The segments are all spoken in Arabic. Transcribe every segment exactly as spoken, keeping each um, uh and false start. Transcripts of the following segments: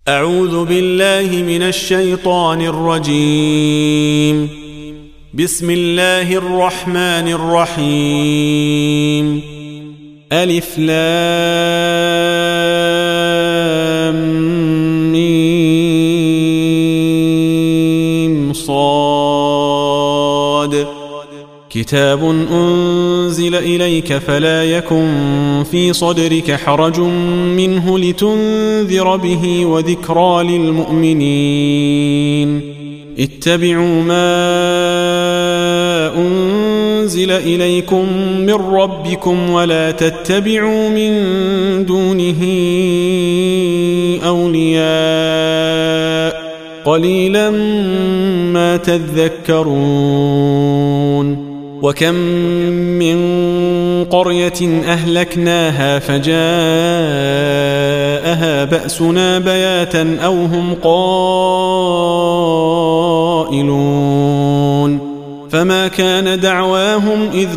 أعوذ بالله من الشيطان الرجيم. بسم الله الرحمن الرحيم. ألف لام ميم صاد. كتاب أنزل إليك فلا يكن في صدرك حرج منه لتنذر به وذكرى للمؤمنين. اتبعوا ما أنزل إليكم من ربكم ولا تتبعوا من دونه أولياء قليلا ما تذكرون. وكم من قرية أهلكناها فجاءها بأسنا بياتا أو هم قائلون. فما كان دعواهم إذ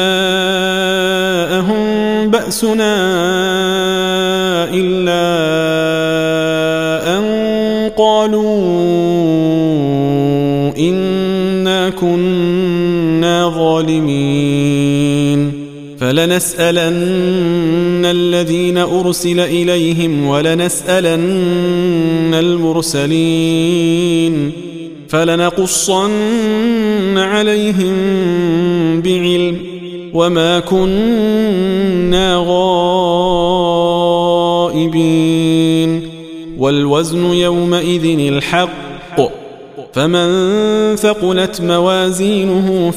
جاءهم بأسنا إلا أن قالوا إنا كنا ظالمين. فلنسألن الذين أرسل إليهم ولنسألن المرسلين فلنقصن عليهم بعلم وما كنا غائبين. والوزن يومئذ الحق فمن ثقلت موازينه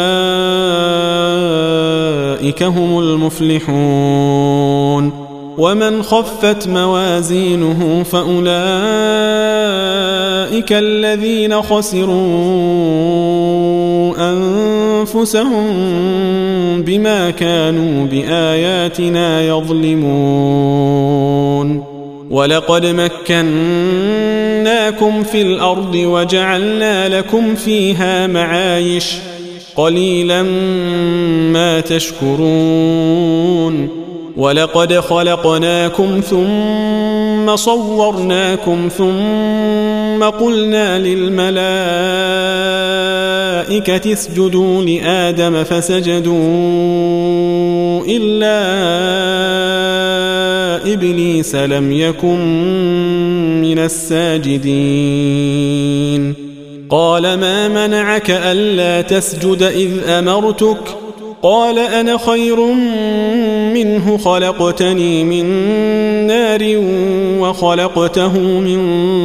فأولئك هم المفلحون. ومن خفت موازينه فأولئك الذين خسروا أنفسهم بما كانوا بآياتنا يظلمون. ولقد مكناكم في الأرض وجعلنا لكم فيها معايش قليلا ما تشكرون. ولقد خلقناكم ثم صورناكم ثم قلنا للملائكة اسجدوا لآدم فسجدوا إلا إبليس لم يكن من الساجدين. قال ما منعك ألا تسجد إذ أمرتك؟ قال أنا خير منه خلقتني من نار وخلقته من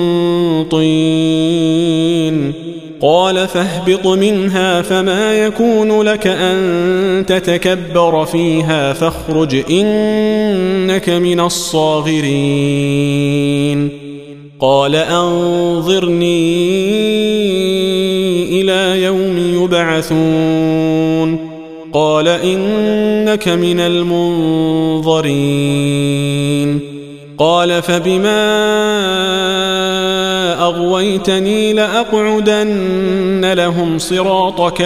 طين. قال فاهبط منها فما يكون لك أن تتكبر فيها فاخرج إنك من الصاغرين. قال أنظرني إلى يوم يبعثون. قال إنك من المنظرين. قال فبما أغويتني لأقعدن لهم صراطك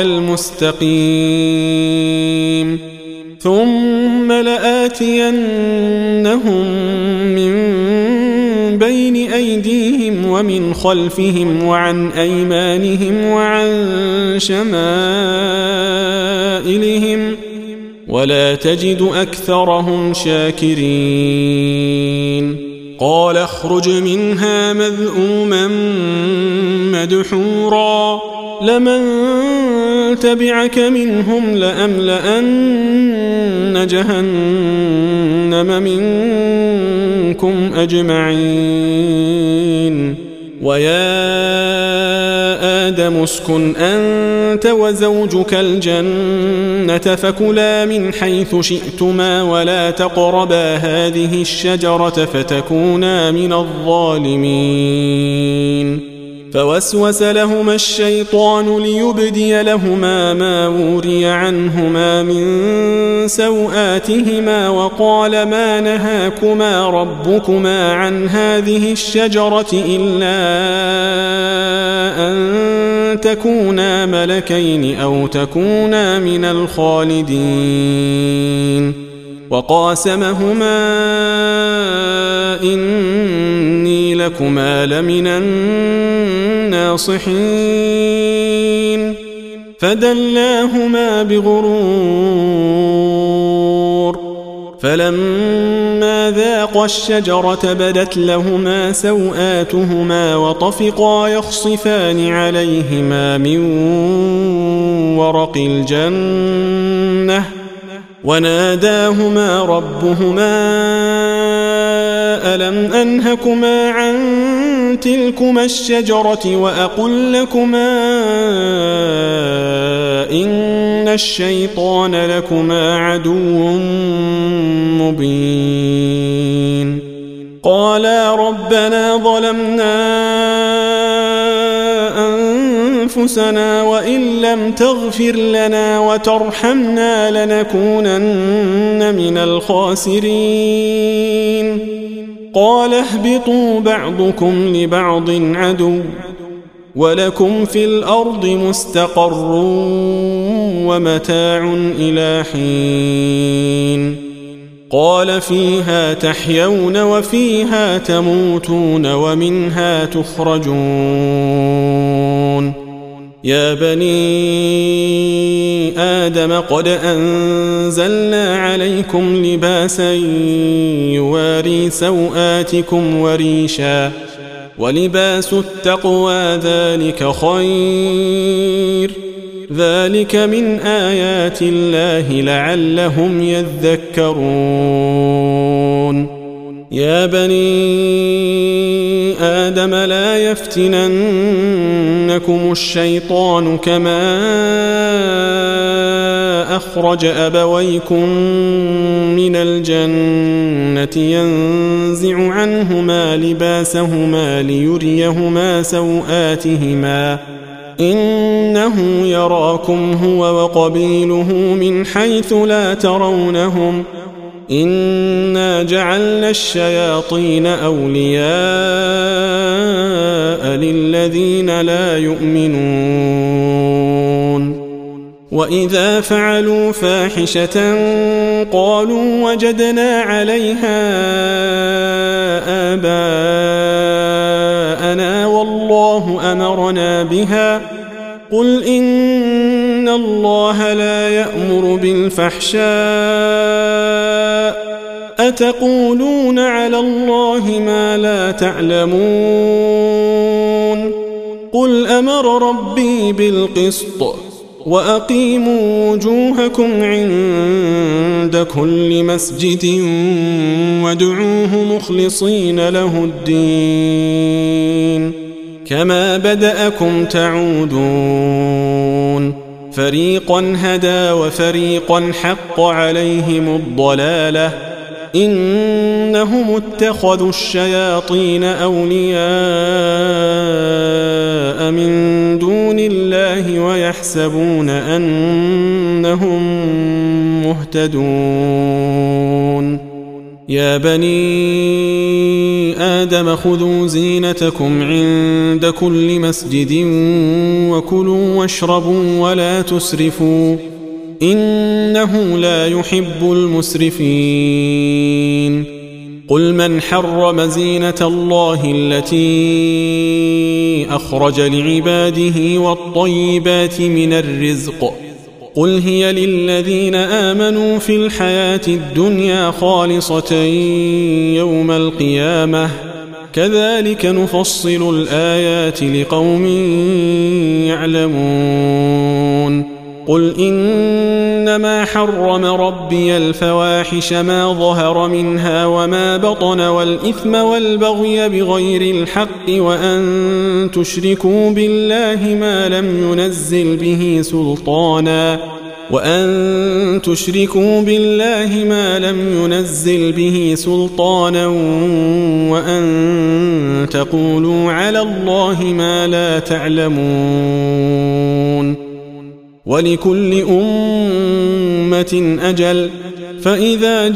المستقيم ثم لآتينهم من بين أيديهم ومن خلفهم وعن أيمانهم وعن شمائلهم ولا تجد أكثرهم شاكرين. قال اخرج منها مذءوما مدحورا لمن تبعك منهم لأملأن جهنم منكم أجمعين. ويا آدم اسكن أنت وزوجك الجنة فكلا من حيث شئتما ولا تقربا هذه الشجرة فتكونا من الظالمين. فوسوس لهما الشيطان ليبدي لهما ما وري عنهما من سوآتهما وقال ما نهاكما ربكما عن هذه الشجرة إلا أن تكونا ملكين أو تكونا من الخالدين. وقاسمهما إني لكما لمن الناصحين فدلاهما بغرور فلما ذاقا الشجرة بدت لهما سوآتهما وطفقا يخصفان عليهما من ورق الجنة وناداهما ربهما ألم أنهكما عن تلكما الشجرة وأقل لكما إن الشيطان لكما عدو مبين قالا ربنا ظلمنا أنفسنا وإن لم تغفر لنا وترحمنا لنكونن من الخاسرين قال اهبطوا بعضكم لبعض عدو ولكم في الأرض مستقر ومتاع إلى حين قال فيها تحيون وفيها تموتون ومنها تخرجون يا بني آدم قد أنزلنا عليكم لباسا يواري سوآتكم وريشا ولباس التقوى ذلك خير ذلك من آيات الله لعلهم يذكرون يا بني آدم لا يفتننكم الشيطان كما أخرج أبويكم من الجنة ينزع عنهما لباسهما ليريهما سوآتهما إنه يراكم هو وقبيله من حيث لا ترونهم إنا جعلنا الشياطين أولياء للذين لا يؤمنون وإذا فعلوا فاحشة قالوا وجدنا عليها آباءنا والله أمرنا بها قل إن الله لا يأمر بالفحشاء أتقولون على الله ما لا تعلمون قل أمر ربي بالقسط وأقيموا وجوهكم عند كل مسجد وادعوه مخلصين له الدين كما بدأكم تعودون فريقا هدى وفريقا حق عليهم الضلالة إنهم اتخذوا الشياطين أولياء من دون الله ويحسبون أنهم مهتدون يا بني آدم خذوا زينتكم عند كل مسجد وكلوا واشربوا ولا تسرفوا إنه لا يحب المسرفين قل من حرم زينة الله التي أخرج لعباده والطيبات من الرزق قل هي للذين آمنوا في الحياة الدنيا خالصة يوم القيامة كذلك نفصل الآيات لقوم يعلمون قل إنما حرم ربي الفواحش ما ظهر منها وما بطن والإثم والبغي بغير الحق وأن تشركوا بالله ما لم ينزل به سلطانا وأن تشركوا بالله ما لم ينزل به سلطانا وأن تقولوا على الله ما لا تعلمون ولكل أمة أجل فإذا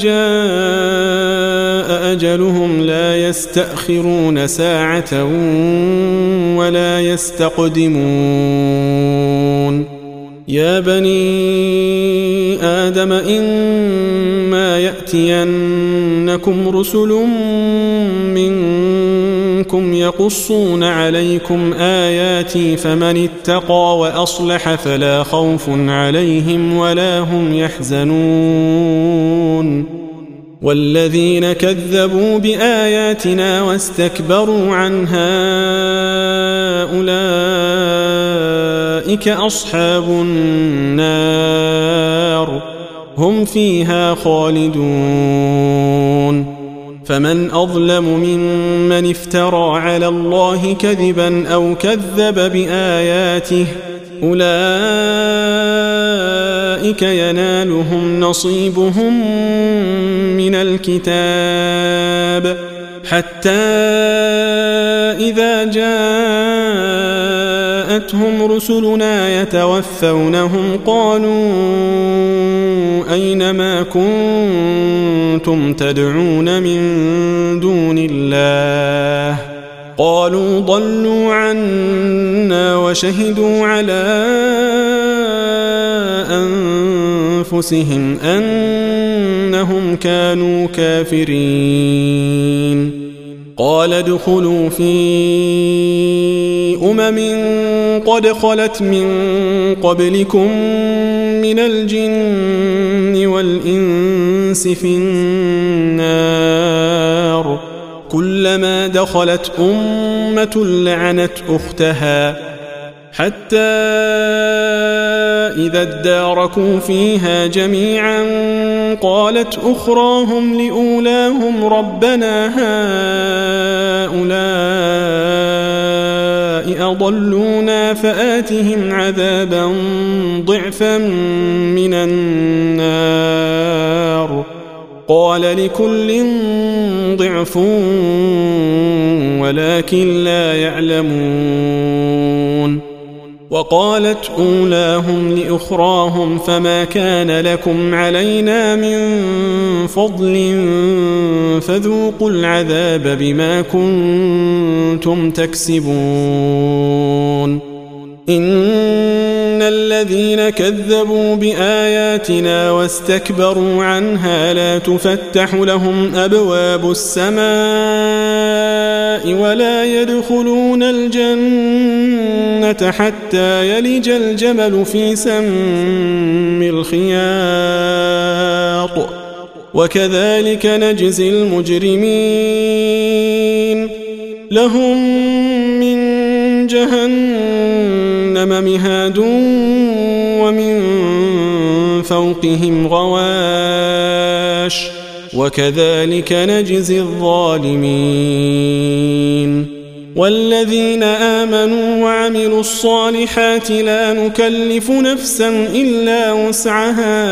جاء أجلهم لا يستأخرون ساعة ولا يستقدمون يا بني آدم إما يأتينكم رسل منكم منكم يقصون عليكم آياتي فمن اتقى وأصلح فلا خوف عليهم ولا هم يحزنون والذين كذبوا بآياتنا واستكبروا عنها أولئك أصحاب النار هم فيها خالدون فمن أظلم ممن افترى على الله كذبا أو كذب بآياته أولئك ينالهم نصيبهم من الكتاب حتى إذا جاءتهم رسلنا يتوفونهم قالوا أين ما كنتم تدعون من دون الله قالوا ضلوا عنا وشهدوا على أنفسهم أنهم كانوا كافرين قال ادخلوا في أمم قد خلت من قبلكم من الجن والإنس في النار كلما دخلت أمة لعنت أختها حتى إذا اداركوا فيها جميعا قالت أخراهم لأولاهم ربنا هؤلاء أضلونا فآتهم عذابا ضعفا من النار قال لكل ضعف ولكن لا يعلمون وقالت أولاهم لأخراهم فما كان لكم علينا من فضل فذوقوا العذاب بما كنتم تكسبون إن الذين كذبوا بآياتنا واستكبروا عنها لا تفتح لهم أبواب السماء ولا يدخلون الجنة حتى يلج الجمل في سم الخياط وكذلك نجزي المجرمين لهم من جهنم مهاد ومن فوقهم غواش وكذلك نجزي الظالمين والذين آمنوا وعملوا الصالحات لا نكلف نفسا إلا وسعها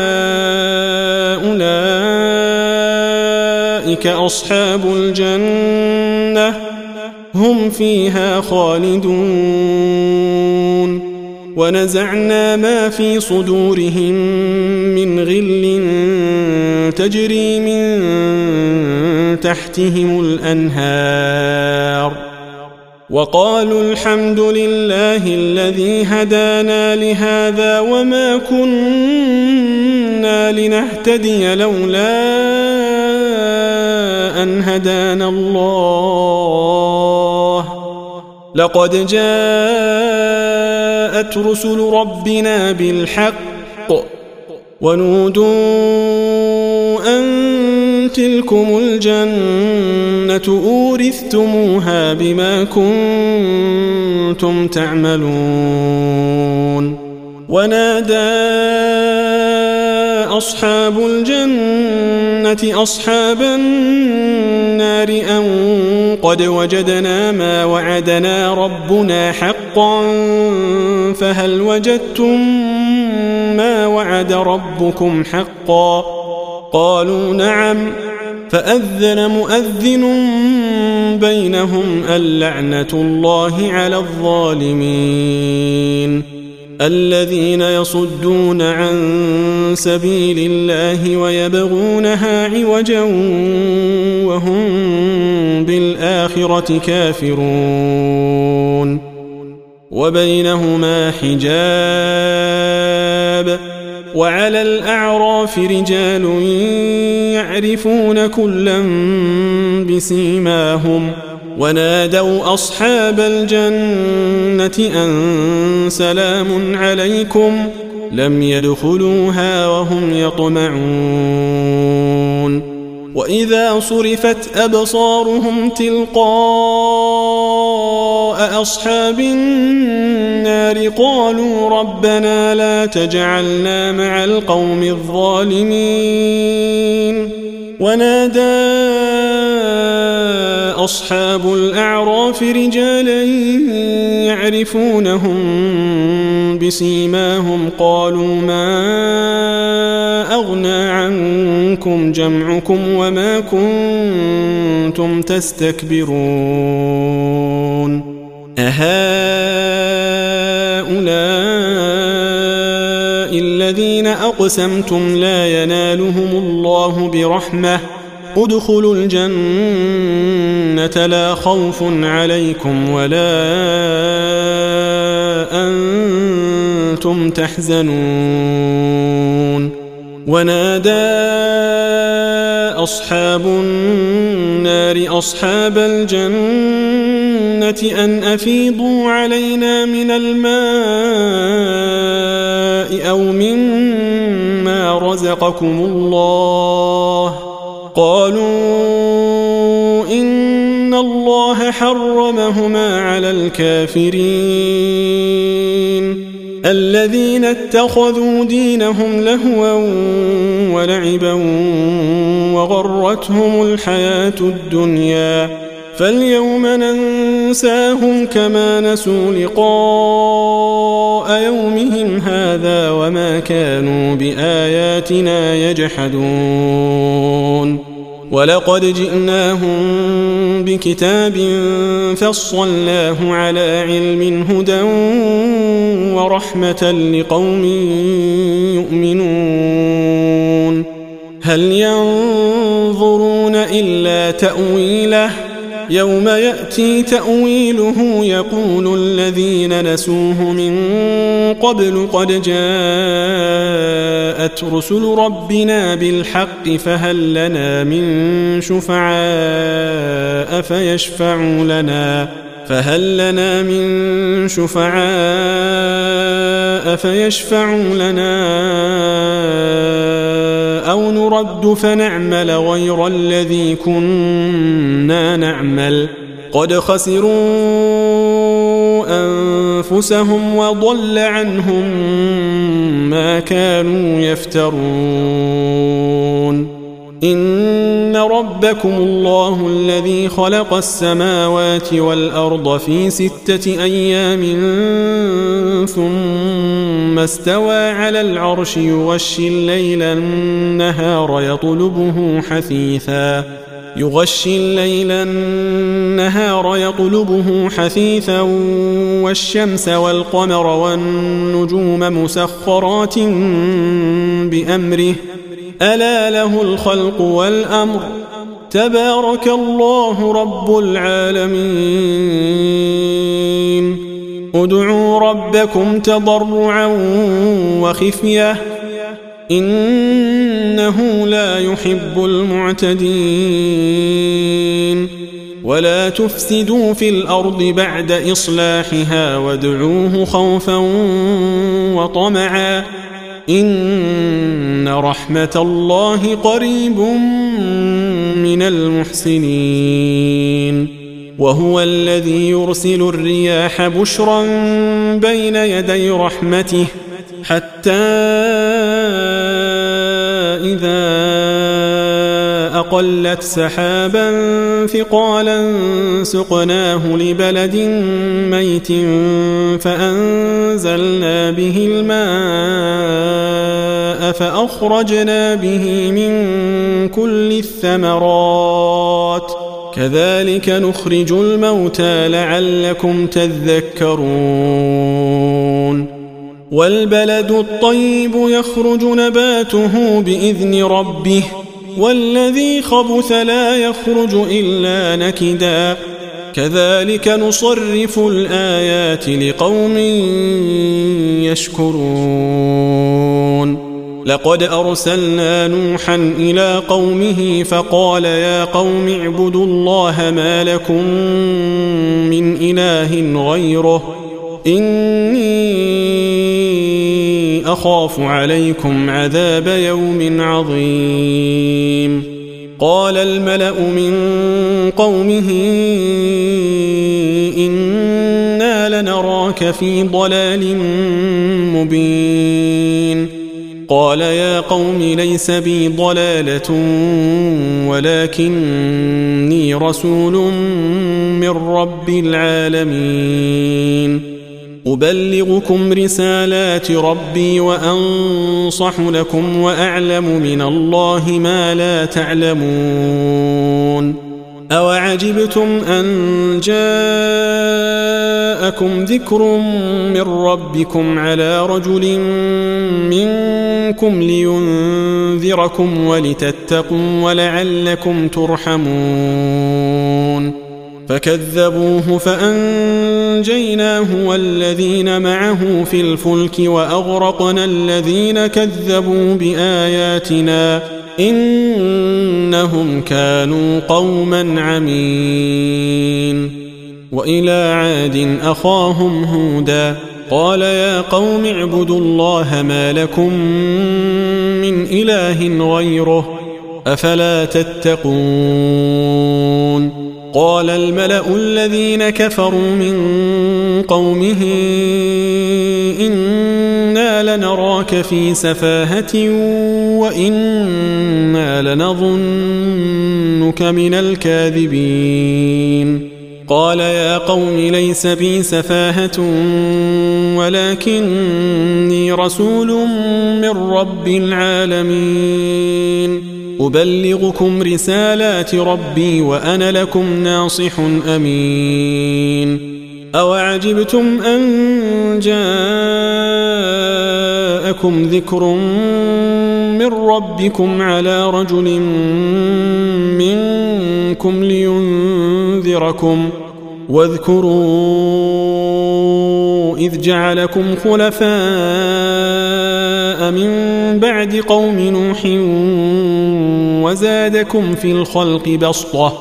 أولئك أصحاب الجنة هم فيها خالدون ونزعنا ما في صدورهم من غل تجري من تحتهم الأنهار وقالوا الحمد لله الذي هدانا لهذا وما كنا لنهتدي لولا أن هدانا الله لقد جاءت رسل ربنا بالحق ونودوا أن تلكم الجنة أورثتموها بما كنتم تعملون ونادى أصحاب الجنة أصحاب النار أن قد وجدنا ما وعدنا ربنا حقا فهل وجدتم ما وعد ربكم حقا قالوا نعم فأذن مؤذن بينهم اللعنة الله على الظالمين الذين يصدون عن سبيل الله ويبغونها عوجا وهم بالآخرة كافرون وبينهما حجاب وعلى الأعراف رجال يعرفون كلا بسيماهم ونادوا أصحاب الجنة أن سلام عليكم لم يدخلوها وهم يطمعون وإذا صرفت أبصارهم تلقاء أصحاب النار قالوا ربنا لا تجعلنا مع القوم الظالمين ونادى أصحاب الأعراف رجالا يعرفونهم بسيماهم قالوا ما أغنى عنكم جمعكم وما كنتم تستكبرون أهؤلاء الذين أقسمتم لا ينالهم الله برحمة ادخلوا الجنة لا خوف عليكم ولا أنتم تحزنون ونادى أصحاب النار أصحاب الجنة أن أفيضوا علينا من الماء أو مما رزقكم الله قالوا إن الله حرمهما على الكافرين الذين اتخذوا دينهم لهوا ولعبا وغرتهم الحياة الدنيا فاليوم ننساهم كما نسوا لقاء يومهم هذا وما كانوا بآياتنا يجحدون ولقد جئناهم بكتاب فصلناه على علم هدى ورحمة لقوم يؤمنون هل ينظرون إلا تأويله يوم يأتي تأويله يقول الذين نسوه من قبل قد جاءت رسل ربنا بالحق فهل لنا من شفعاء فيشفعوا لنا فهل لنا من شفعاء فيشفعوا لنا أو نرد فنعمل غير الذي كنا نعمل قد خسروا أنفسهم وضل عنهم ما كانوا يفترون إن ربكم الله الذي خلق السماوات والأرض في ستة أيام ثم استوى على العرش يغشي الليل النهار يطلبه حثيثا يغشي الليل النهار يطلبه حثيثا والشمس والقمر والنجوم مسخرات بأمره ألا له الخلق والأمر تبارك الله رب العالمين ادعوا ربكم تضرعا وخفية إنه لا يحب المعتدين ولا تفسدوا في الأرض بعد إصلاحها وادعوه خوفا وطمعا إن رحمة الله قريب من المحسنين وهو الذي يرسل الرياح بشرا بين يدي رحمته حتى إذا أقلت سحابا ثقالا سقناه لبلد ميت فأنزلنا به الماء فأخرجنا به من كل الثمرات كذلك نخرج الموتى لعلكم تذكرون والبلد الطيب يخرج نباته بإذن ربه والذي خبث لا يخرج إلا نكدا كذلك نصرف الآيات لقوم يشكرون لقد أرسلنا نوحا إلى قومه فقال يا قوم اعبدوا الله ما لكم من إله غيره إني أخاف عليكم عذاب يوم عظيم قال الملأ من قومه إنا لنراك في ضلال مبين قال يا قوم ليس بي ضلالة ولكني رسول من رب العالمين أبلغكم رسالات ربي وأنصح لكم وأعلم من الله ما لا تعلمون أوعجبتم أن جاءكم ذكر من ربكم على رجل منكم لينذركم ولتتقوا ولعلكم ترحمون فكذبوه فأنجيناه والذين معه في الفلك وأغرقنا الذين كذبوا بآياتنا إنهم كانوا قوما عمين وإلى عاد أخاهم هودا قال يا قوم اعبدوا الله ما لكم من إله غيره أفلا تتقون قال الملأ الذين كفروا من قومه إنا لنراك في سفاهة وإنا لنظنك من الكاذبين قال يا قوم ليس بي سفاهة ولكني رسول من رب العالمين أبلغكم رسالات ربي وأنا لكم ناصح أمين أوعجبتم أن جاءكم ذكر من ربكم على رجل منكم لينذركم واذكروا إذ جعلكم خلفاء من بعد قوم نوح وزادكم في الخلق بسطة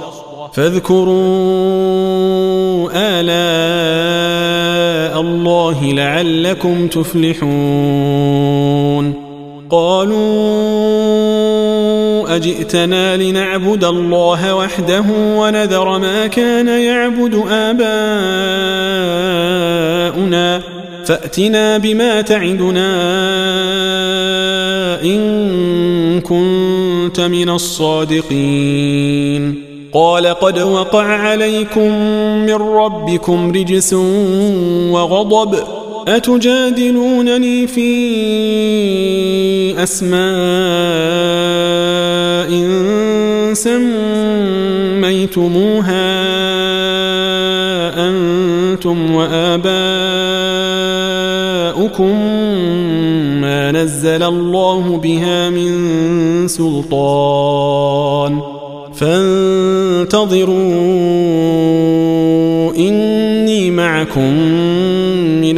فاذكروا آلاء الله لعلكم تفلحون قالوا أجئتنا لنعبد الله وحده ونذر ما كان يعبد آباؤنا فأتنا بما تعدنا إن كنت من الصادقين قال قد وقع عليكم من ربكم رجس وغضب أتجادلونني في أسماء سميتموها أنتم وآباؤكم ما نزل الله بها من سلطان فانتظروا إني معكم من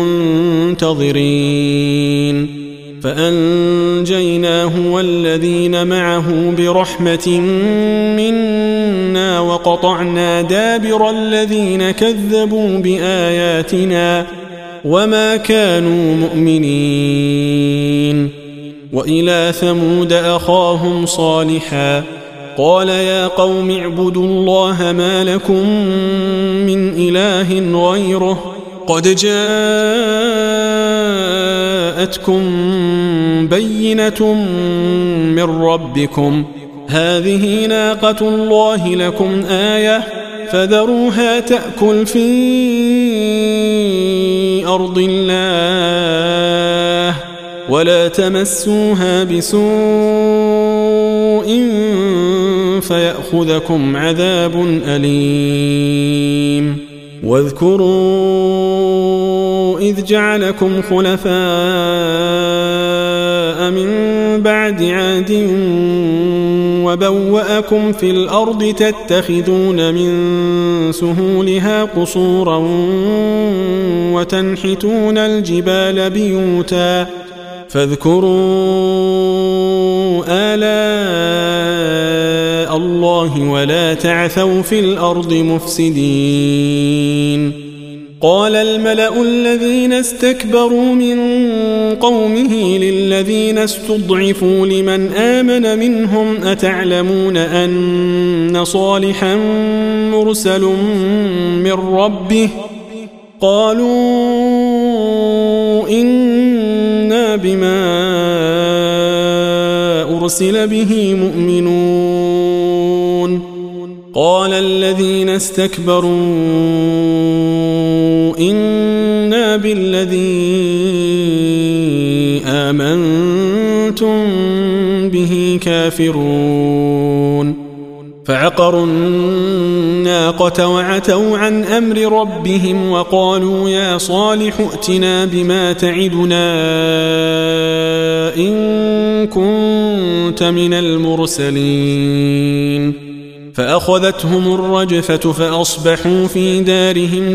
المنتظرين فأنجيناه والذين معه برحمة منا وقطعنا دابر الذين كذبوا بآياتنا وما كانوا مؤمنين وإلى ثمود أخاهم صالحا قال يا قوم اعبدوا الله ما لكم من إله غيره قد جاءتكم بينة من ربكم هذه ناقة الله لكم آية فذروها تأكل في أرض الله ولا تمسوها بسوء فيأخذكم عذاب أليم واذكروا إذ جعلكم خلفاء من بعد عاد وبوأكم في الأرض تتخذون من سهولها قصورا وتنحتون الجبال بيوتا فاذكروا آلاء الله ولا تعثوا في الأرض مفسدين قال الملأ الذين استكبروا من قومه للذين استضعفوا لمن آمن منهم أتعلمون أن صالحا مرسل من ربه قالوا إنا بما أرسل به مؤمنون قال الذين استكبروا إنا بالذي آمنتم به كافرون فعقروا الناقة وعتوا عن أمر ربهم وقالوا يا صالح ائتنا بما تعدنا إن كنت من المرسلين فأخذتهم الرجفة فأصبحوا في دارهم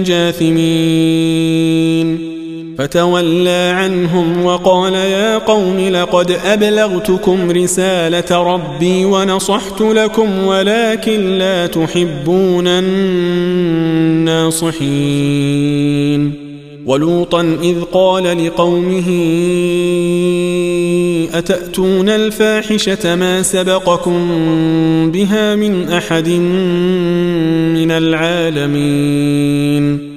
جاثمين فتولى عنهم وقال يا قوم لقد أبلغتكم رسالة ربي ونصحت لكم ولكن لا تحبون الناصحين ولوطا إذ قال لقومه أتأتون الفاحشة ما سبقكم بها من أحد من العالمين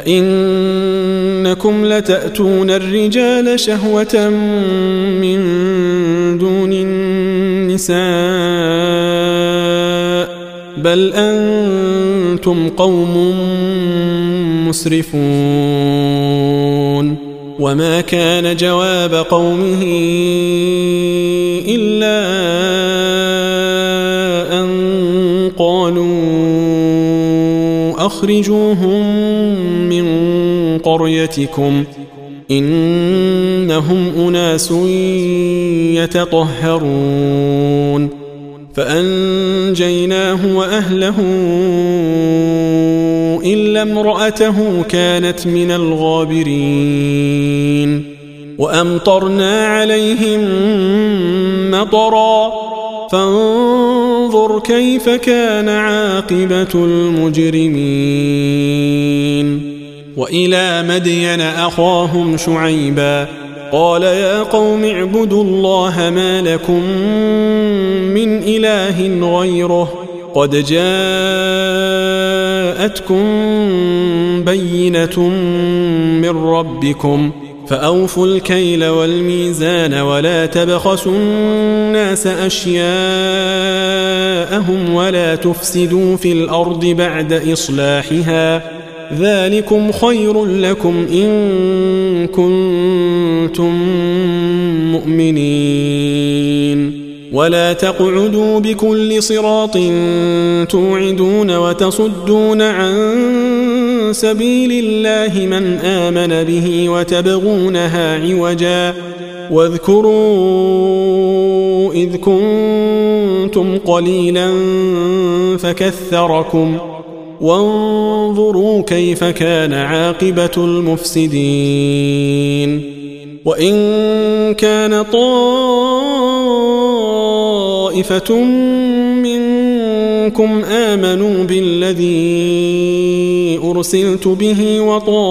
أئنكم لتأتون الرجال شهوة من دون النساء بل أنتم قوم مسرفون وما كان جواب قومه إلا أن قالوا أخرجوهم من قريتكم إنهم أناس يتطهرون فأنجيناه وأهله إلا امرأته كانت من الغابرين وأمطرنا عليهم مطرا فانظر كيف كان عاقبة المجرمين وإلى مدين أخاهم شعيبا قال يا قوم اعبدوا الله ما لكم من إله غيره قد جاءتكم بينة من ربكم فأوفوا الكيل والميزان ولا تبخسوا الناس أشياءهم ولا تفسدوا في الأرض بعد إصلاحها ذلكم خير لكم إن كنتم مؤمنين ولا تقعدوا بكل صراط توعدون وتصدون عن سبيل الله من آمن به وتبغونها عوجا واذكروا إذ كنتم قليلا فكثركم وانظروا كيف كان عاقبة المفسدين وإن كان طائفة منكم آمنوا بالذي أرسلت به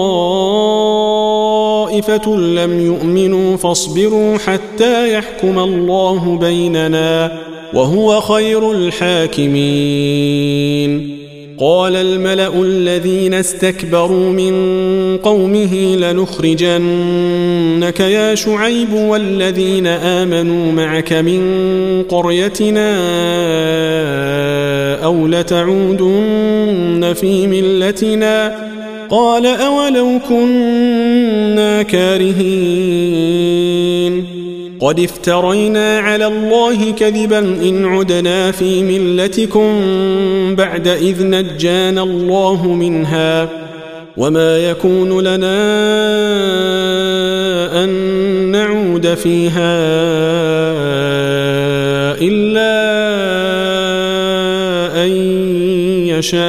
وطائفة لم يؤمنوا فاصبروا حتى يحكم الله بيننا وهو خير الحاكمين قال الملأ الذين استكبروا من قومه لنخرجنك يا شعيب والذين آمنوا معك من قريتنا أو لتعودن في ملتنا قال أولو كنا كارهين قد افترينا على الله كذبا إن عدنا في ملتكم بعد إذ نجانا الله منها وما يكون لنا أن نعود فيها إلا أن يشاء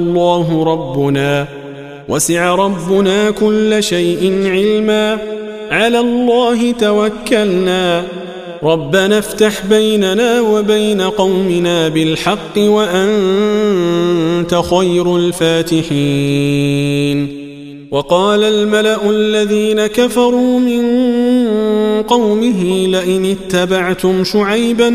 الله ربنا وسع ربنا كل شيء علما على الله توكلنا ربنا افتح بيننا وبين قومنا بالحق وأنت خير الفاتحين وقال الملأ الذين كفروا من قومه لئن اتبعتم شعيبا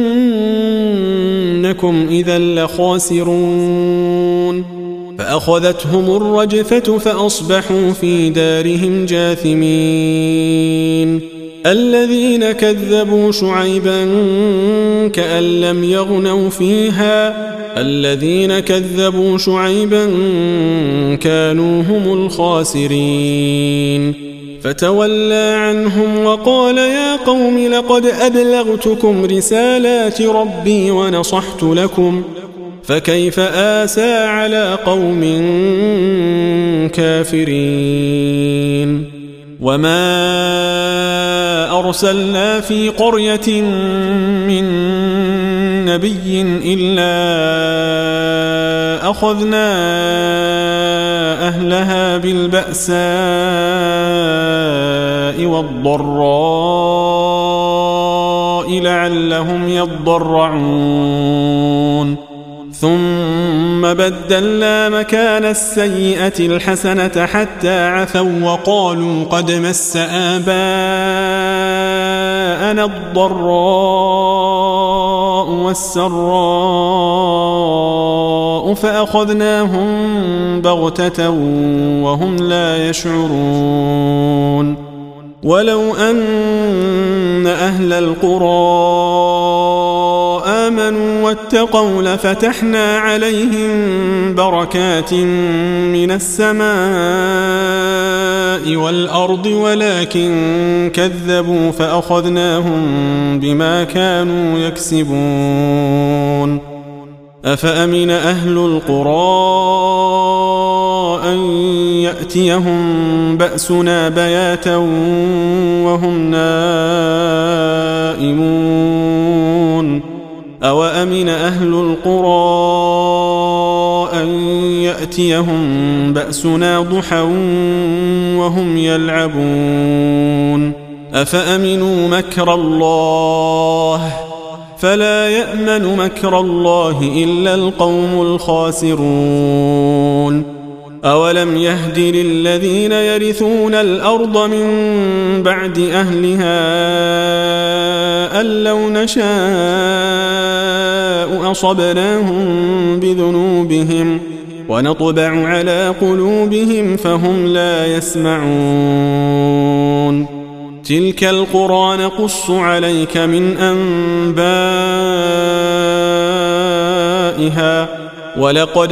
إنكم إذا لخاسرون فأخذتهم الرجفة فأصبحوا في دارهم جاثمين الذين كذبوا شعيبا كأن لم يغنوا فيها الذين كذبوا شعيبا كانوا هم الخاسرين فتولى عنهم وقال يا قوم لقد أبلغتكم رسالات ربي ونصحت لكم فكيف آسى على قوم كافرين وما أرسلنا في قرية من نبي إلا أخذنا أهلها بالبأساء والضراء لعلهم يضرعون ثم بدلنا مكان السيئة الحسنة حتى عفوا وقالوا قد مس آباءنا الضراء والسراء فأخذناهم بغتة وهم لا يشعرون ولو أن أهل القرى آمنوا واتقوا لفتحنا عليهم بركات من السماء والأرض ولكن كذبوا فأخذناهم بما كانوا يكسبون أفأمن أهل القرى أن يأتيهم بأسنا بياتا وهم نائمون أوأمن أهل القرى أن يأتيهم بأسنا ضحى وهم يلعبون أفأمنوا مكر الله فلا يأمن مكر الله إلا القوم الخاسرون أولم يهد للذين يرثون الأرض من بعد أهلها أن لو نشاء أصبناهم بذنوبهم ونطبع على قلوبهم فهم لا يسمعون تلك القرى نقص عليك من أنبائها ولقد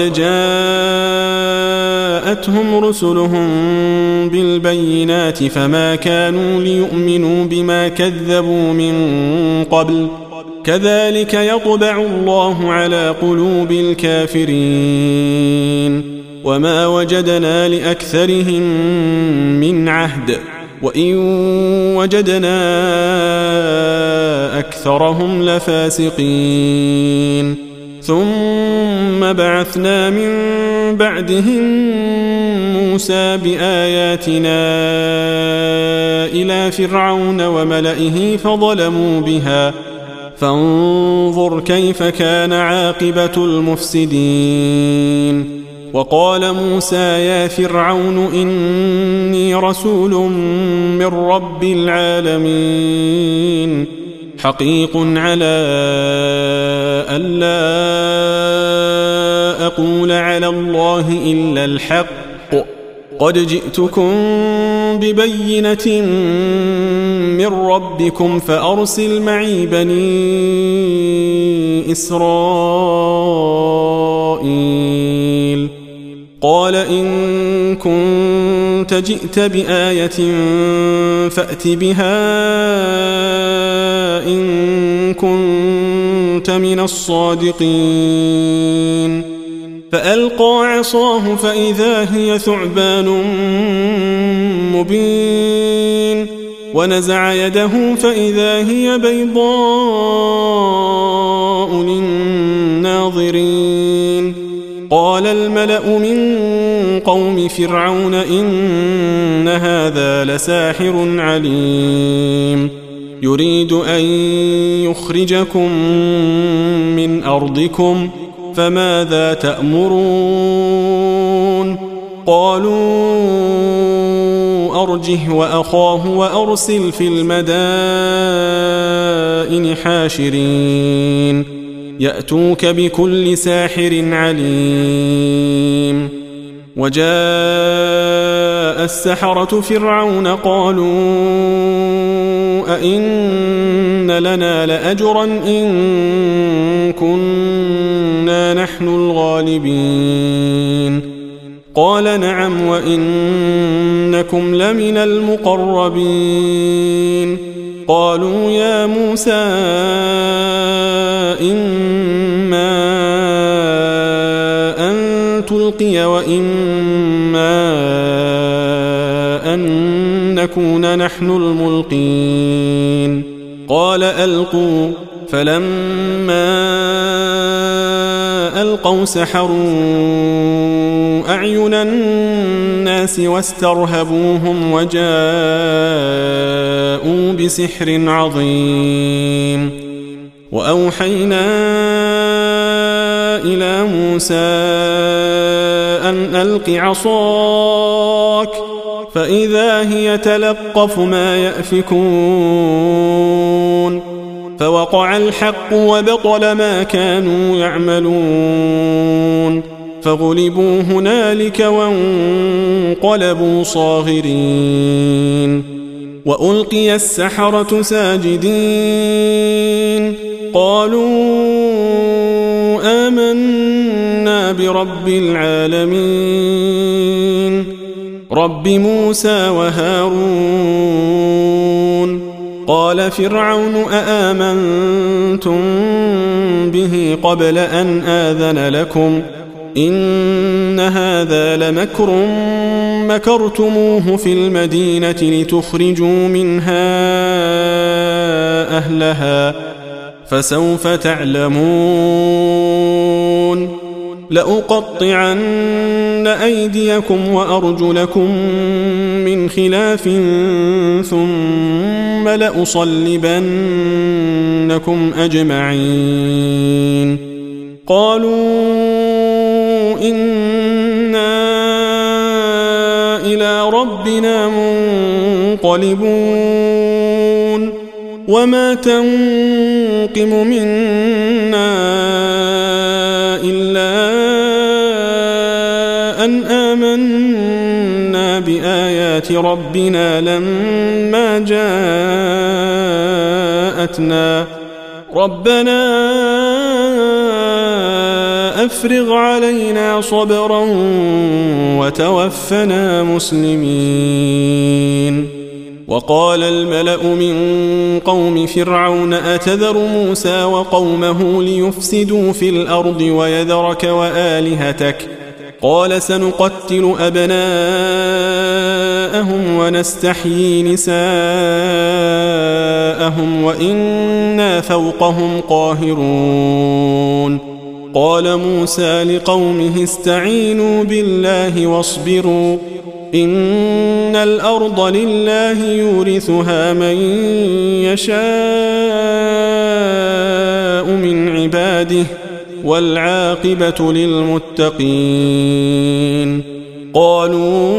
جاءتهم رسلهم بالبينات فما كانوا ليؤمنوا بما كذبوا من قبل كذلك يطبع الله على قلوب الكافرين وما وجدنا لأكثرهم من عهد وإن وجدنا أكثرهم لفاسقين ثم بعثنا من بعدهم موسى بآياتنا إلى فرعون وملئه فظلموا بها فانظر كيف كان عاقبة المفسدين وقال موسى يا فرعون إني رسول من رب العالمين حقيق على ألا أقول على الله إلا الحق قد جئتكم ببينة من ربكم فأرسل معي بني إسرائيل قال إن كنت جئت بآية فأت بها إن كنت من الصادقين فألقى عصاه فإذا هي ثعبان مبين ونزع يده فإذا هي بيضاء للناظرين قال الملأ من قوم فرعون إن هذا لساحر عليم يريد أن يخرجكم من أرضكم فماذا تأمرون قالوا أرجه وأخاه وأرسل في المدائن حاشرين يأتوك بكل ساحر عليم وجاء السحرة فرعون قالوا أئن لنا لأجرا إن كنا نحن الغالبين قال نعم وإنكم لمن المقربين قالوا يا موسى إما أن تلقي وإما أن نكون نحن الملقين قال ألقوا فلما ألقوا سحروا أعين الناس واسترهبوهم وجاءوا بسحر عظيم وأوحينا إلى موسى أن ألق عصاك فإذا هي تلقف ما يأفكون فوقع الحق وبطل ما كانوا يعملون فغلبوا هنالك وانقلبوا صاغرين وألقي السحرة ساجدين قالوا آمنا برب العالمين رب موسى وهارون قال فرعون أآمنتم به قبل أن آذن لكم إن هذا لمكر مكرتموه في المدينة لتخرجوا منها أهلها فسوف تعلمون لأقطعن أيديكم وأرجلكم من خلاف ثم لأصلبنكم أجمعين قالوا إنا إلى ربنا منقلبون وما تنقم منا إلا أن آمنا بآيات ربنا لما جاءتنا ربنا أفرغ علينا صبرا وتوفنا مسلمين وقال الملأ من قوم فرعون أتذر موسى وقومه ليفسدوا في الأرض ويذرك وآلهتك قال سنقتل أبناءهم ونستحيي نساءهم وإنا فوقهم قاهرون قال موسى لقومه استعينوا بالله واصبروا إن الأرض لله يورثها من يشاء من عباده والعاقبة للمتقين قالوا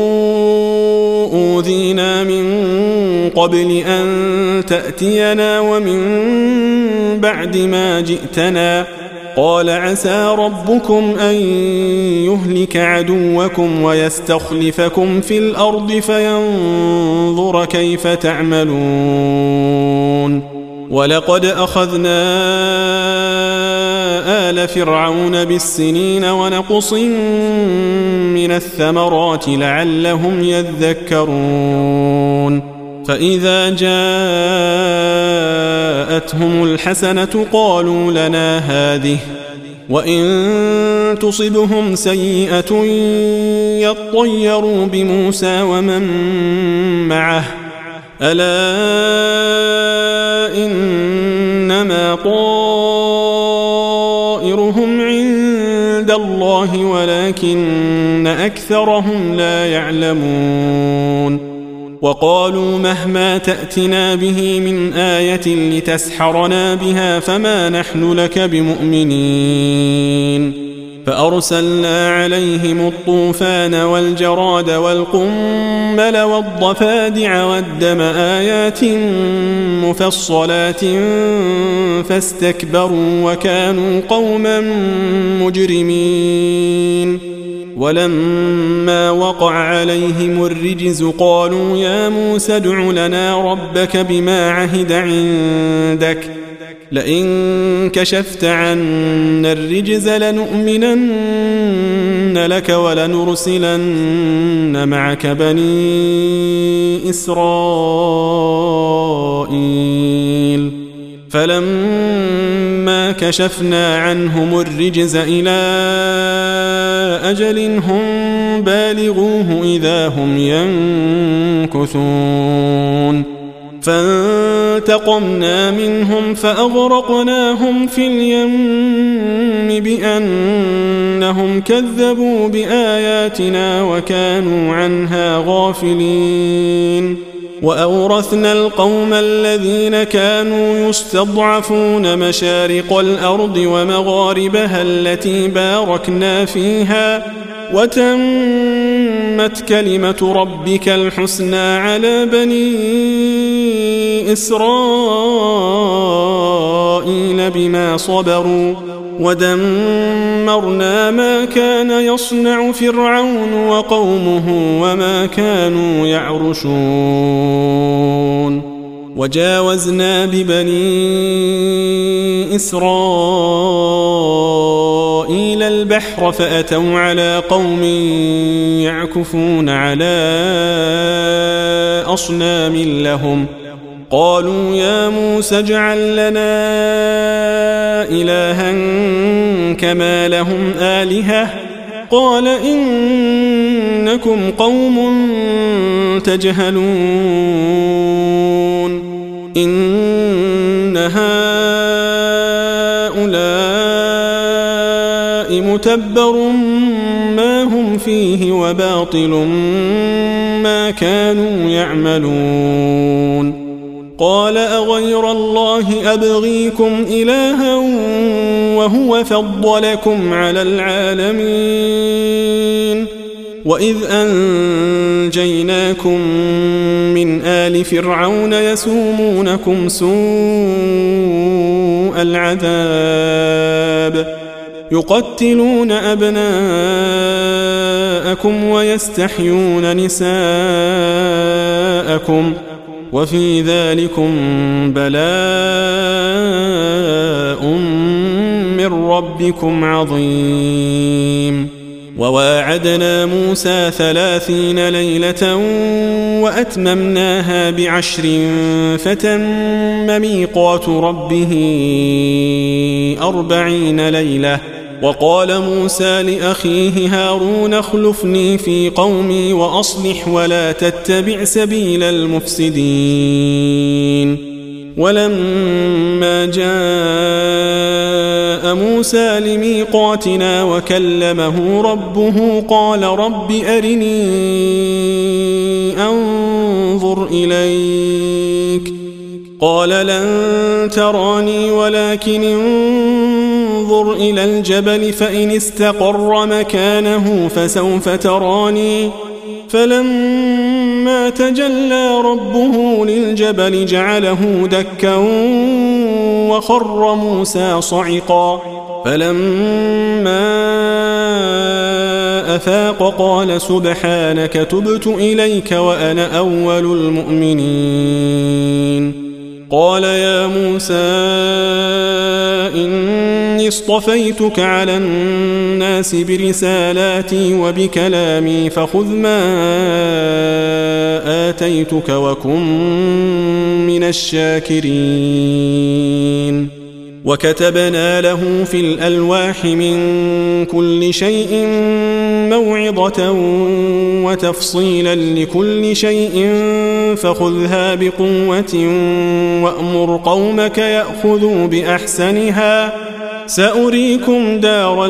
أوذينا من قبل أن تأتينا ومن بعد ما جئتنا قال عسى ربكم أن يهلك عدوكم ويستخلفكم في الأرض فينظر كيف تعملون ولقد أخذنا آل فرعون بالسنين ونقص من الثمرات لعلهم يذكرون فإذا جاءتهم الحسنة قالوا لنا هذه وإن تصبهم سيئة يطيروا بموسى ومن معه ألا إنما طائرهم عند الله الله ولكن أكثرهم لا يعلمون وقالوا مهما تأتنا به من آية لتسحرنا بها فما نحن لك بمؤمنين فأرسلنا عليهم الطوفان والجراد والقمل والضفادع والدم آيات مفصلات فاستكبروا وكانوا قوما مجرمين ولما وقع عليهم الرجز قالوا يا موسى ادع لنا ربك بما عهد عندك لئن كشفت عنا الرجز لنؤمنن لك ولنرسلن معك بني إسرائيل فلما كشفنا عنهم الرجز إلى أجل هم بالغوه إذا هم ينكثون فانتقمنا منهم فأغرقناهم في اليم بأنهم كذبوا بآياتنا وكانوا عنها غافلين وأورثنا القوم الذين كانوا يستضعفون مشارق الأرض ومغاربها التي باركنا فيها وتمت كلمة ربك الحسنى على بني إسرائيل بما صبروا ودمرنا ما كان يصنع فرعون وقومه وما كانوا يعرشون وجاوزنا ببني إسرائيل البحر فأتوا على قوم يعكفون على أصنام لهم قالوا يا موسى اجعل لنا إلها كما لهم آلهة قال إنكم قوم تجهلون إن هؤلاء متبر ما هم فيه وباطل ما كانوا يعملون قال أغير الله أبغيكم إلها وهو فضلكم على العالمين وإذ أنجيناكم من آل فرعون يسومونكم سوء العذاب يقتلون أبناءكم ويستحيون نساءكم وفي ذلكم بلاء من ربكم عظيم وواعدنا موسى ثلاثين ليلة وأتممناها بعشر فتم ميقات ربه أربعين ليلة وقال موسى لأخيه هارون اخلفني في قومي وأصلح ولا تتبع سبيل المفسدين ولما جاء موسى لميقاتنا وكلمه ربه قال رب أرني أنظر إليك قال لن تراني ولكن انظر إلى الجبل فإن استقر مكانه فسوف تراني فلما تجلى ربه للجبل جعله دكا وخر موسى صعقا فلما أفاق قال سبحانك تبت إليك وأنا أول المؤمنين قال يا موسى إني اصطفيتك على الناس برسالاتي وبكلامي فخذ ما آتيتك وكن من الشاكرين وكتبنا له في الألواح من كل شيء موعظة وتفصيلا لكل شيء فخذها بقوة وأمر قومك يأخذوا بأحسنها سأريكم دار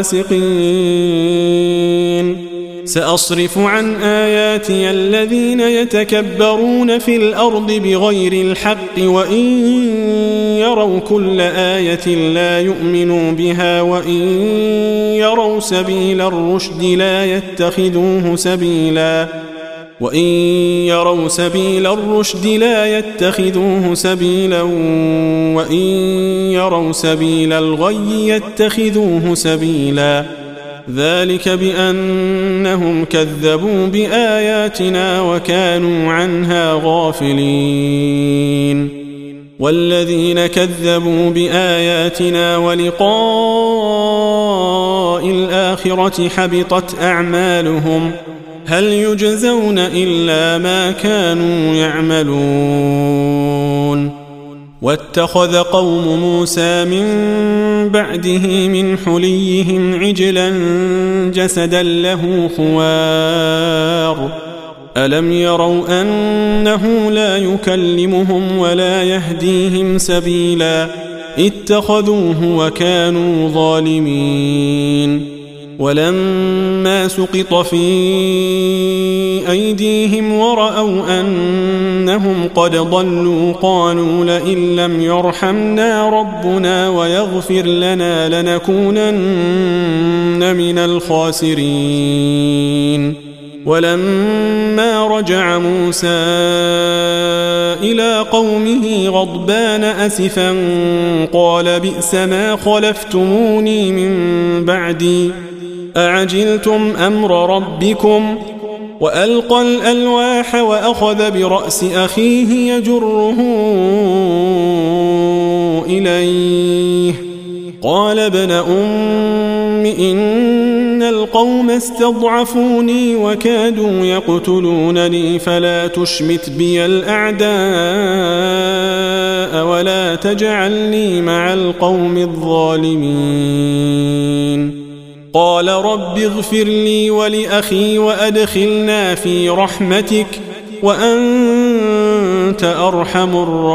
الفاسقين سأصرف عن آياتي الذين يتكبرون في الأرض بغير الحق وإن يروا كل آية لا يؤمنوا بها وإن يروا سبيل الرشد لا يتخذوه سبيلا وإن يروا سبيل الرشد لا يتخذوه سبيلا وإن يروا سبيل الغي يتخذوه سبيلا ذلك بأنهم كذبوا بآياتنا وكانوا عنها غافلين والذين كذبوا بآياتنا ولقاء الآخرة حبطت أعمالهم هل يجزون إلا ما كانوا يعملون واتخذ قوم موسى من بعده من حليهم عجلا جسدا له خوار ألم يروا أنه لا يكلمهم ولا يهديهم سبيلا اتخذوه وكانوا ظالمين ولما سقط في أيديهم ورأوا أنهم قد ضلوا قالوا لئن لم يرحمنا ربنا ويغفر لنا لنكونن من الخاسرين ولما رجع موسى إلى قومه غضبان أسفا قال بئس ما خلفتموني من بعدي أعجلتم أمر ربكم وألقى الألواح وأخذ برأس أخيه يجره إليه قال ابن أم إن القوم استضعفوني وكادوا يقتلونني فلا تشمت بي الأعداء ولا تجعلني مع القوم الظالمين قال رب اغفر لي ولأخي وأدخلنا في رحمتك وأنت أرحم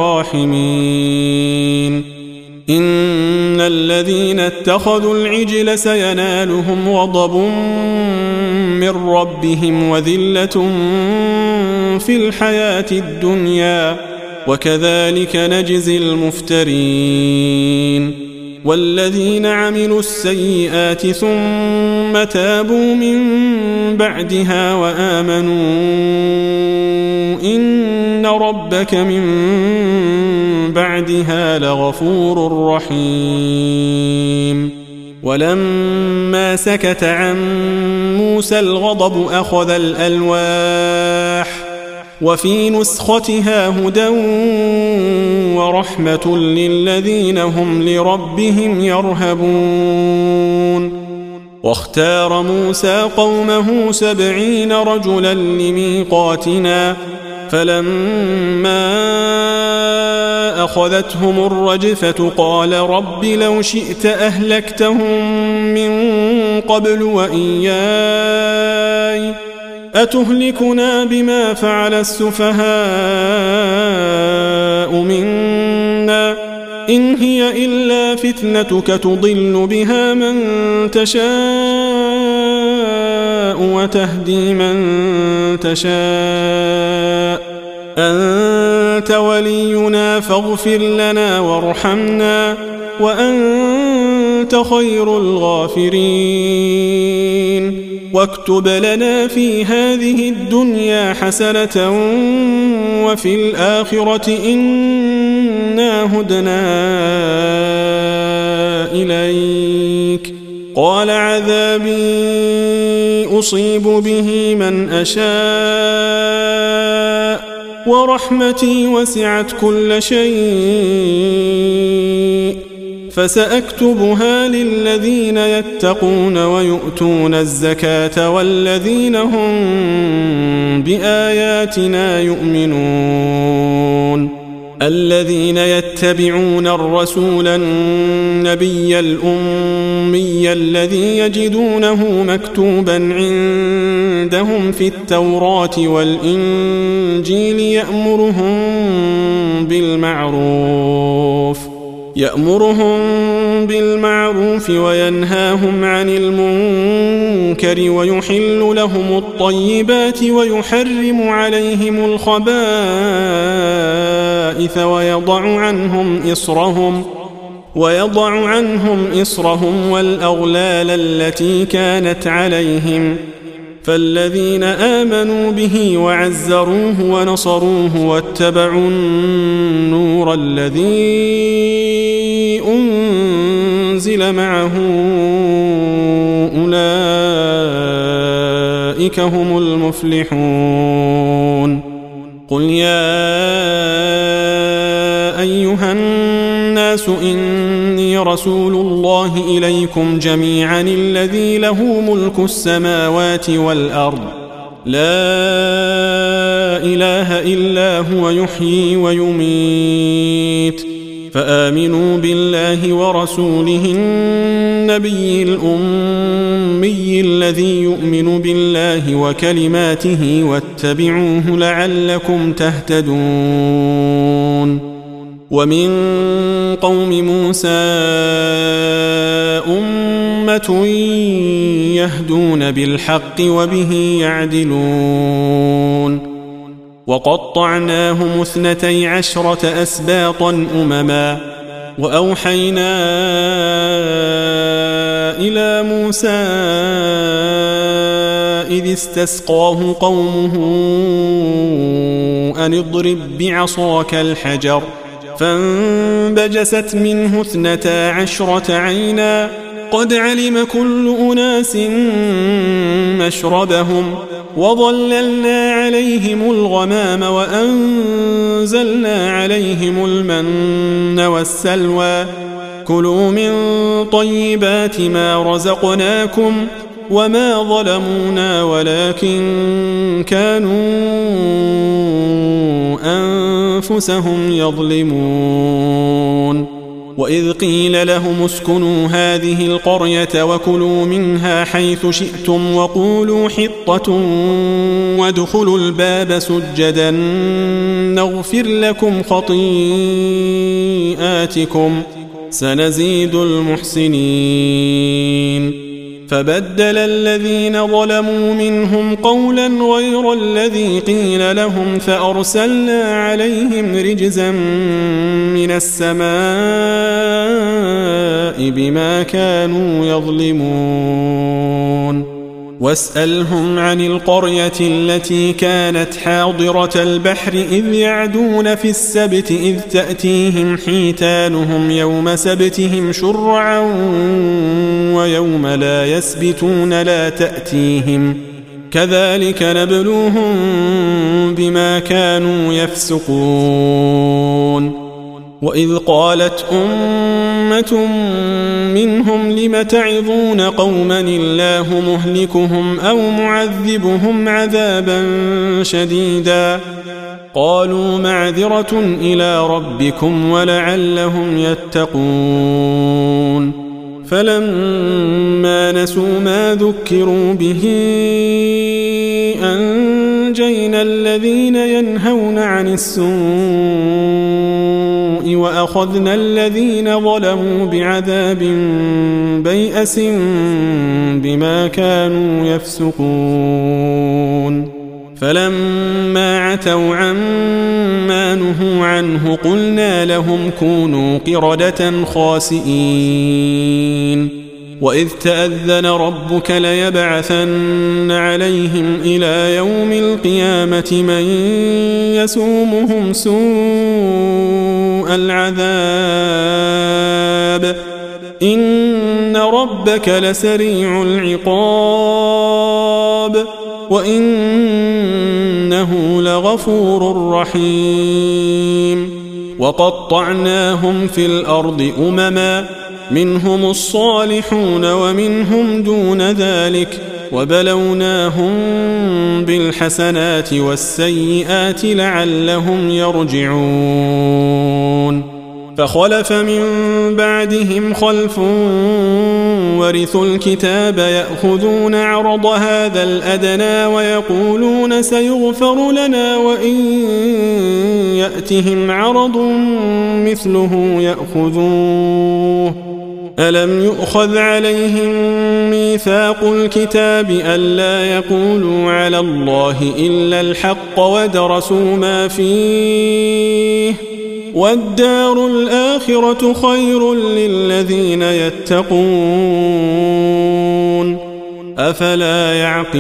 الراحمين إن الذين اتخذوا العجل سينالهم غضب من ربهم وذلة في الحياة الدنيا وكذلك نجزي المفترين والذين عملوا السيئات ثم تابوا من بعدها وآمنوا إن ربك من بعدها لغفور رحيم ولما سكت عن موسى الغضب أخذ الألواح وفي نسختها هدى ورحمة للذين هم لربهم يرهبون واختار موسى قومه سبعين رجلا لميقاتنا فلما أخذتهم الرجفة قال رب لو شئت أهلكتهم من قبل وإياي أتهلكنا بما فعل السفهاء منا إن هي إلا فتنتك تضل بها من تشاء وتهدي من تشاء أنت ولينا فاغفر لنا وارحمنا وأنت خير الغافرين واكتب لنا في هذه الدنيا حسنة وفي الآخرة إنا هدنا إليك قال عذابي أصيب به من أشاء ورحمتي وسعت كل شيء فسأكتبها للذين يتقون ويؤتون الزكاة والذين هم بآياتنا يؤمنون الذين يتبعون الرسول النبي الأمي الذي يجدونه مكتوبا عندهم في التوراة والإنجيل يأمرهم بالمعروف يأمرهم بالمعروف وينهاهم عن المنكر ويحل لهم الطيبات ويحرم عليهم الخبائث ويضع عنهم إصرهم ويضع عنهم إصرهم والأغلال التي كانت عليهم فالذين آمنوا به وعزروه ونصروه واتبعوا النور الذي أنزل معه أولئك هم المفلحون. قل يا أيها الناس إني رسول الله إليكم جميعا الذي له ملك السماوات والأرض لا إله إلا هو يحيي ويميت فآمنوا بالله ورسوله النبي الأمي الذي يؤمن بالله وكلماته واتبعوه لعلكم تهتدون. ومن قوم موسى أمة يهدون بالحق وبه يعدلون. وقطعناهم اثنتي عشرة أسباطا أمما وأوحينا إلى موسى إذ استسقاه قومه أن اضرب بعصاك الحجر فانبجست منه اثنتا عشرة عينا قد علم كل أناس مشربهم وظللنا عليهم الغمام وأنزلنا عليهم المن والسلوى كلوا من طيبات ما رزقناكم وما ظلمونا ولكن كانوا أنفسهم يظلمون. وإذ قيل لهم اسكنوا هذه القرية وكلوا منها حيث شئتم وقولوا حطة وادخلوا الباب سجدا نغفر لكم خطيئاتكم سنزيد المحسنين. فبدل الذين ظلموا منهم قولا غير الذي قيل لهم فأرسلنا عليهم رجزا من السماء بما كانوا يظلمون. واسألهم عن القرية التي كانت حاضرة البحر إذ يعدون في السبت إذ تأتيهم حيتانهم يوم سبتهم شرعا ويوم لا يسبتون لا تأتيهم كذلك نبلوهم بما كانوا يفسقون. وإذ قالت أمة منهم لم تعظون قوما الله مهلكهم أو معذبهم عذابا شديدا قالوا معذرة إلى ربكم ولعلهم يتقون. فلما نسوا ما ذكروا به أنجينا الذين ينهون عن السوء وأخذنا الذين ظلموا بعذاب بيأس بما كانوا يفسقون. فلما عتوا عما نهوا عنه قلنا لهم كونوا قردة خاسئين. وإذ تأذن ربك ليبعثن عليهم إلى يوم القيامة من يسومهم سوء العذاب إن ربك لسريع العقاب وإنه لغفور رحيم. وقطعناهم في الأرض أمما منهم الصالحون ومنهم دون ذلك وبلوناهم بالحسنات والسيئات لعلهم يرجعون. فخلف من بعدهم خلف ورثوا الكتاب يأخذون عرض هذا الأدنى ويقولون سيغفر لنا وإن يأتهم عرض مثله يأخذوه ألم يؤخذ عليهم ميثاق الكتاب ألا يقولوا على الله إلا الحق ودرسوا ما فيه والدار الآخرة خير للذين يتقون أفلا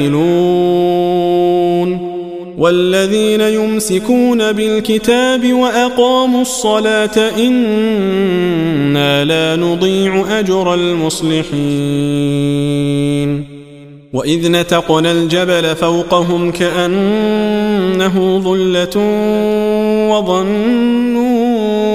يعقلون والذين يمسكون بالكتاب وأقاموا الصلاة إنا لا نضيع أجر المصلحين وإذ نتقنا الجبل فوقهم كأنه ظلة وظنوا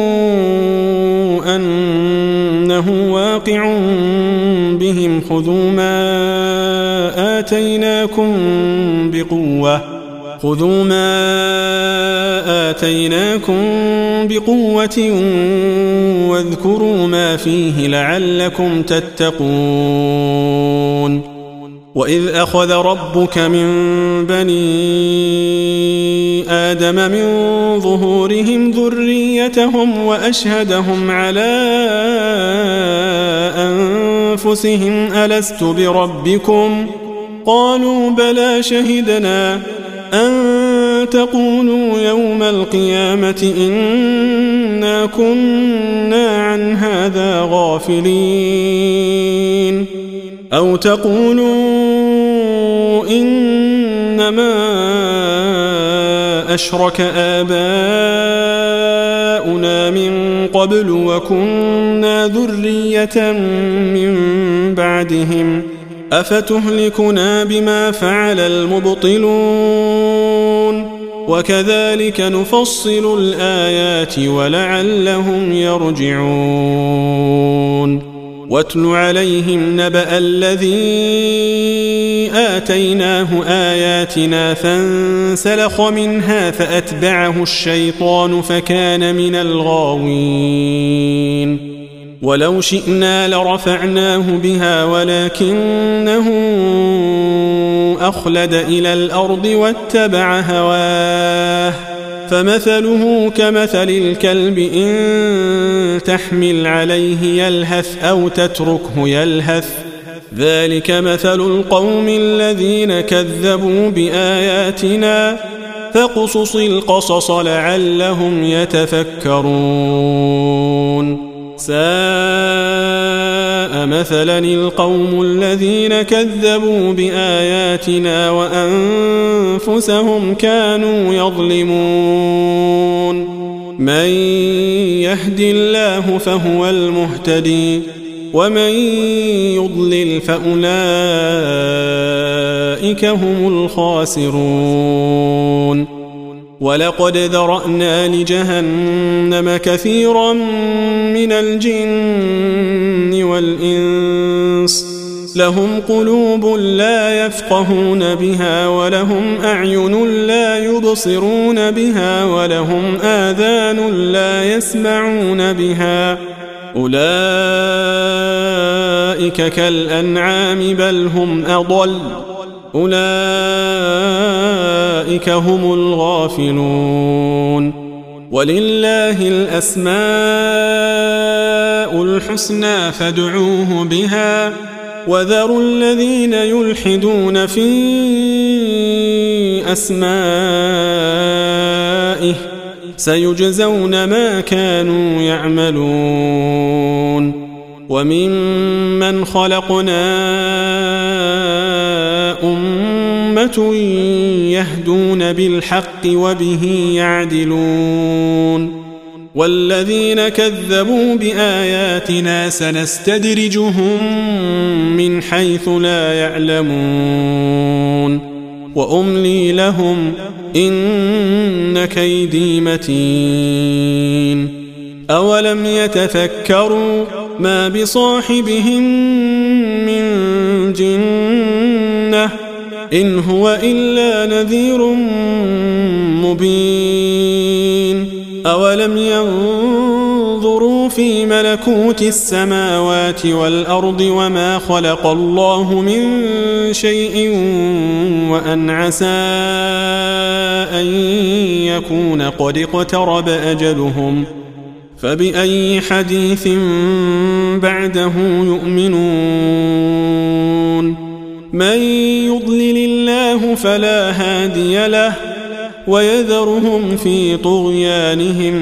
أنه واقع بهم خذوا ما آتيناكم بقوة خذوا ما آتيناكم بقوة واذكروا ما فيه لعلكم تتقون وإذ أخذ ربك من بني آدم من ظهورهم ذريتهم وأشهدهم على أنفسهم ألست بربكم قالوا بلى شهدنا أن تقولوا يوم القيامة إنا كنا عن هذا غافلين أو تقولوا إنما أشرك آباؤنا من قبل وكنا ذرية من بعدهم أفتهلكنا بما فعل المبطلون وكذلك نفصل الآيات ولعلهم يرجعون واتل عليهم نبأ الذي آتيناه آياتنا فانسلخ منها فأتبعه الشيطان فكان من الغاوين ولو شئنا لرفعناه بها ولكنه أخلد إلى الأرض واتبع هواه فمثله كمثل الكلب إن تحمل عليه يلهث أو تتركه يلهث ذلك مثل القوم الذين كذبوا بآياتنا فاقصص القصص لعلهم يتفكرون ساء مثلا القوم الذين كذبوا بآياتنا وأنفسهم كانوا يظلمون من يهد الله فهو المهتدي ومن يضلل فأولئك هم الخاسرون ولقد ذرأنا لجهنم كثيرا من الجن والإنس لهم قلوب لا يفقهون بها ولهم أعين لا يبصرون بها ولهم آذان لا يسمعون بها أولئك كالأنعام بل هم أضل أولئك هم الغافلون ولله الأسماء الحسنى فادعوه بها وذروا الذين يلحدون في أسمائه سيجزون ما كانوا يعملون وممن خلقنا أمة يهدون بالحق وبه يعدلون والذين كذبوا بآياتنا سنستدرجهم من حيث لا يعلمون وأملي لهم إن كيدي متين أولم يتفكروا ما بصاحبهم من جنة إن هو إلا نذير مبين أولم ينظروا في ملكوت السماوات والأرض وما خلق الله من شيء وأن عسى أن يكون قد اقترب أجلهم فبأي حديث بعده يؤمنون من يضلل الله فلا هادي له ويذرهم في طغيانهم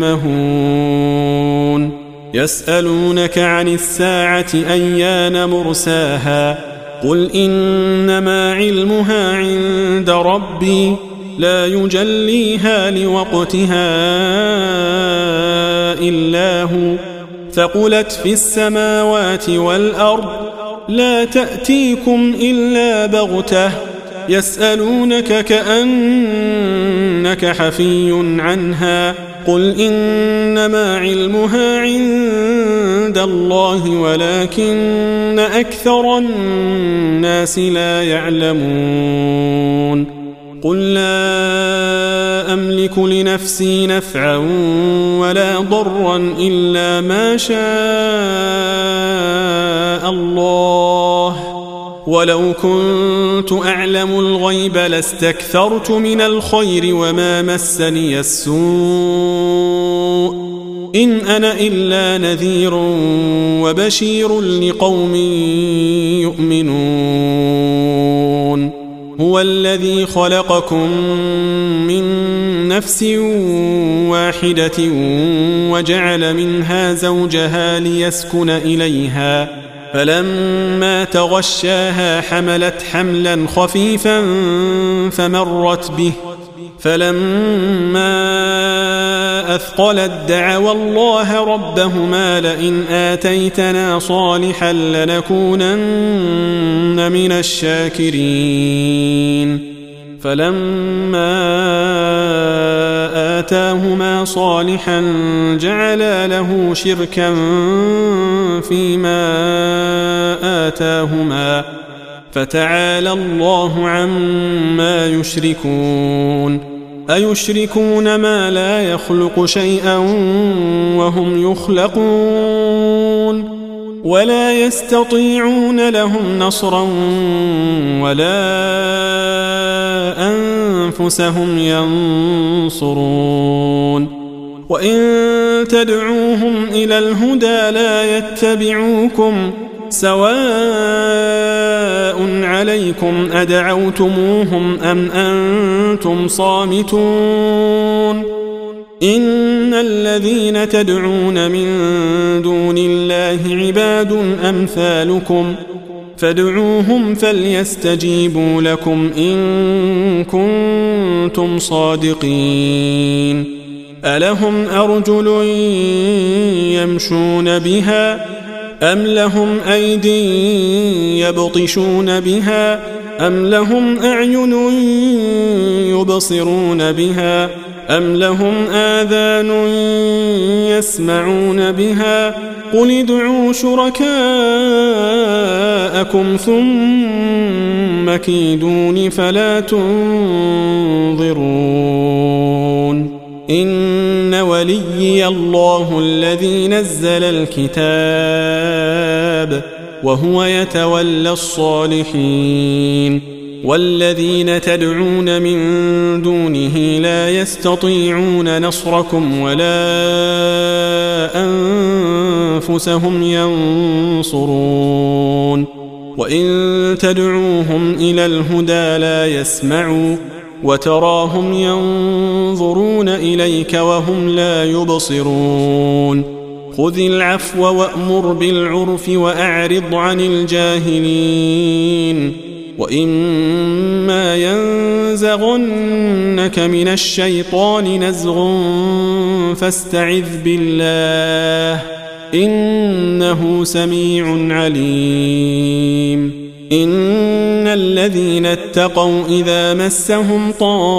يعمهون يسألونك عن الساعة أيان مرساها قل إنما علمها عند ربي لا يجليها لوقتها إلا هو ثقلت في السماوات والأرض لا تأتيكم إلا بغتة يسألونك كأنك حفي عنها قل إنما علمها عند الله ولكن أكثر الناس لا يعلمون قل لا أملك لنفسي نفعا ولا ضرا إلا ما شاء الله ولو كنت أعلم الغيب لاستكثرت من الخير وما مسني السوء إن أنا إلا نذير وبشير لقوم يؤمنون هو الذي خلقكم من نفس واحدة وجعل منها زوجها ليسكن إليها فلما تغشاها حملت حملا خفيفا فمرت به فلما أثقلت دعوا الله ربهما لئن آتيتنا صالحا لنكونن من الشاكرين فلما آتاهما صالحا جعلا له شركا فيما آتاهما فتعالى الله عما يشركون أيشركون ما لا يخلق شيئا وهم يخلقون ولا يستطيعون لهم نصرا ولا أنفسهم ينصرون وإن تدعوهم إلى الهدى لا يتبعوكم سواء عليكم أدعوتموهم أم أنتم صامتون إن الذين تدعون من دون الله عباد أمثالكم فادعوهم فليستجيبوا لكم إن كنتم صادقين ألهم أرجل يمشون بها أم لهم أيدي يبطشون بها أم لهم أعين يبصرون بها أم لهم آذان يسمعون بها قل ادعوا شركاءكم ثم كيدون فلا تنظرون إن وليي الله الذي نزل الكتاب وهو يتولى الصالحين والذين تدعون من دونه لا يستطيعون نصركم ولا أنفسهم ينصرون وإن تدعوهم إلى الهدى لا يسمعوا وتراهم ينظرون إليك وهم لا يبصرون خذ العفو وأمر بالعرف وأعرض عن الجاهلين وإما ينزغنك من الشيطان نزغ فاستعذ بالله إنه سميع عليم إن الذين اتقوا إذا مسهم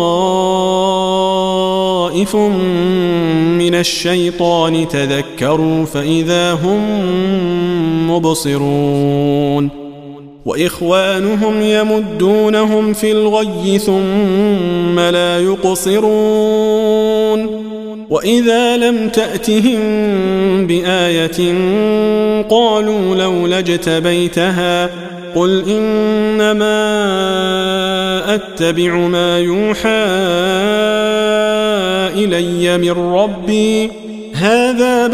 طائف من الشيطان تذكروا فإذا هم مبصرون وإخوانهم يمدونهم في الغي ثم لا يقصرون وإذا لم تأتهم بآية قالوا لولا اجتبيتها قل إنما أتبع ما يوحى إلي من ربي هذا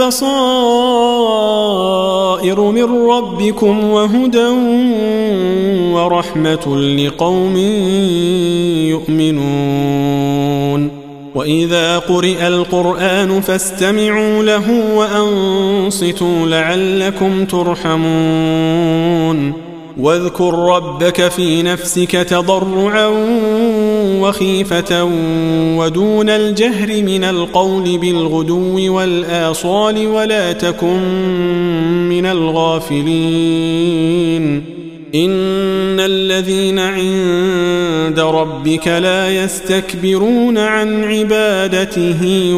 بصائر من ربكم وهدى ورحمة لقوم يؤمنون وإذا قرئ القرآن فاستمعوا له وأنصتوا لعلكم ترحمون واذكر ربك في نفسك تضرعا وخيفة ودون الجهر من القول بالغدو والآصال ولا تكن من الغافلين إن الذين عند ربك لا يستكبرون عن عبادته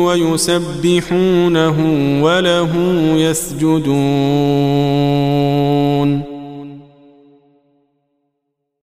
ويسبحونه وله يسجدون